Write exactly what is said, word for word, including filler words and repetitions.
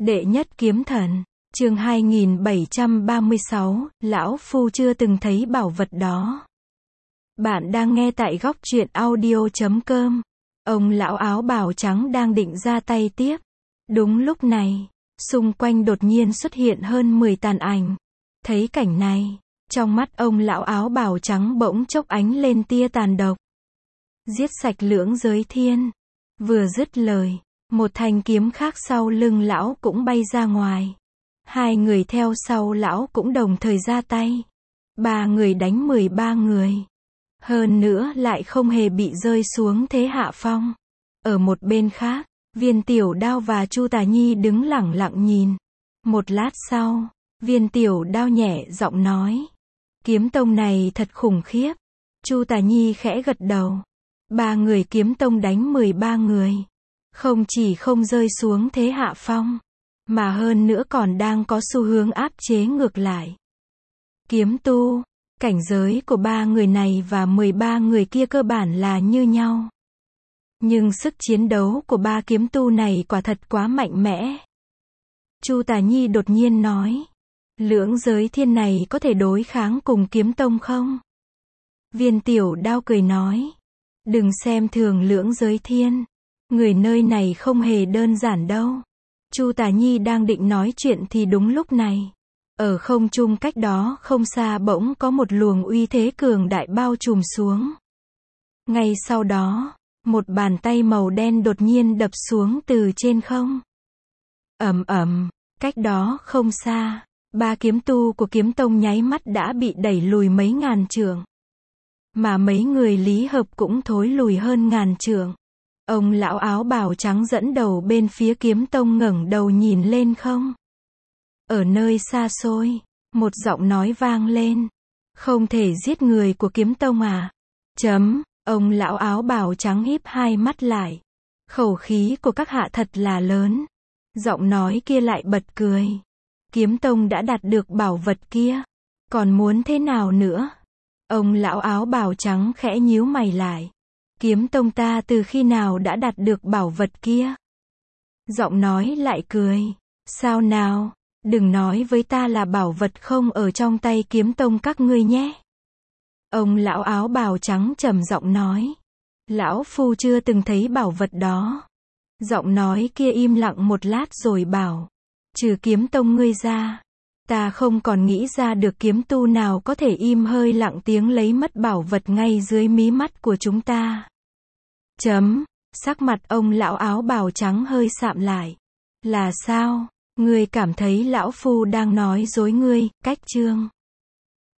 Đệ nhất kiếm thần, chương hai nghìn bảy trăm ba mươi sáu, lão phu chưa từng thấy bảo vật đó. Bạn đang nghe tại góc truyện audio chấm com. Ông lão áo bào trắng đang định ra tay tiếp. Đúng lúc này, xung quanh đột nhiên xuất hiện hơn mười tàn ảnh. Thấy cảnh này, trong mắt ông lão áo bào trắng bỗng chốc ánh lên tia tàn độc. Giết sạch lưỡng giới thiên. Vừa dứt lời, một thanh kiếm khác sau lưng lão cũng bay ra ngoài. Hai người theo sau lão cũng đồng thời ra tay. Ba người đánh mười ba người. Hơn nữa lại không hề bị rơi xuống thế hạ phong. Ở một bên khác, Viên Tiểu Đao và Chu Tà Nhi đứng lẳng lặng nhìn. Một lát sau, Viên Tiểu Đao nhẹ giọng nói. Kiếm tông này thật khủng khiếp. Chu Tà Nhi khẽ gật đầu. Ba người kiếm tông đánh mười ba người. Không chỉ không rơi xuống thế hạ phong, mà hơn nữa còn đang có xu hướng áp chế ngược lại. Kiếm tu, cảnh giới của ba người này và mười ba người kia cơ bản là như nhau. Nhưng sức chiến đấu của ba kiếm tu này quả thật quá mạnh mẽ. Chu Tà Nhi đột nhiên nói. Lưỡng giới thiên này có thể đối kháng cùng kiếm tông không? Viên Tiểu Đao cười nói. Đừng xem thường lưỡng giới thiên. Người nơi này không hề đơn giản đâu. Chu Tà Nhi đang định nói chuyện thì đúng lúc này, ở không trung cách đó không xa bỗng có một luồng uy thế cường đại bao trùm xuống. Ngay sau đó, một bàn tay màu đen đột nhiên đập xuống từ trên không. Ầm ầm, cách đó không xa, ba kiếm tu của kiếm tông nháy mắt đã bị đẩy lùi mấy ngàn trượng. Mà mấy người Lý Hợp cũng thối lùi hơn ngàn trượng. Ông lão áo bào trắng dẫn đầu bên phía kiếm tông ngẩng đầu nhìn lên không. Ở nơi xa xôi, một giọng nói vang lên. Không thể giết người của kiếm tông à? Chấm, ông lão áo bào trắng híp hai mắt lại. Khẩu khí của các hạ thật là lớn. Giọng nói kia lại bật cười. Kiếm tông đã đạt được bảo vật kia. Còn muốn thế nào nữa? Ông lão áo bào trắng khẽ nhíu mày lại. Kiếm tông ta từ khi nào đã đạt được bảo vật kia? Giọng nói lại cười. Sao nào, đừng nói với ta là bảo vật không ở trong tay kiếm tông các ngươi nhé. Ông lão áo bào trắng trầm giọng nói. Lão phu chưa từng thấy bảo vật đó. Giọng nói kia im lặng một lát rồi bảo. Trừ kiếm tông ngươi ra, ta không còn nghĩ ra được kiếm tu nào có thể im hơi lặng tiếng lấy mất bảo vật ngay dưới mí mắt của chúng ta. Chấm, sắc mặt ông lão áo bào trắng hơi sạm lại. Là sao? Ngươi cảm thấy lão phu đang nói dối ngươi? Cách chương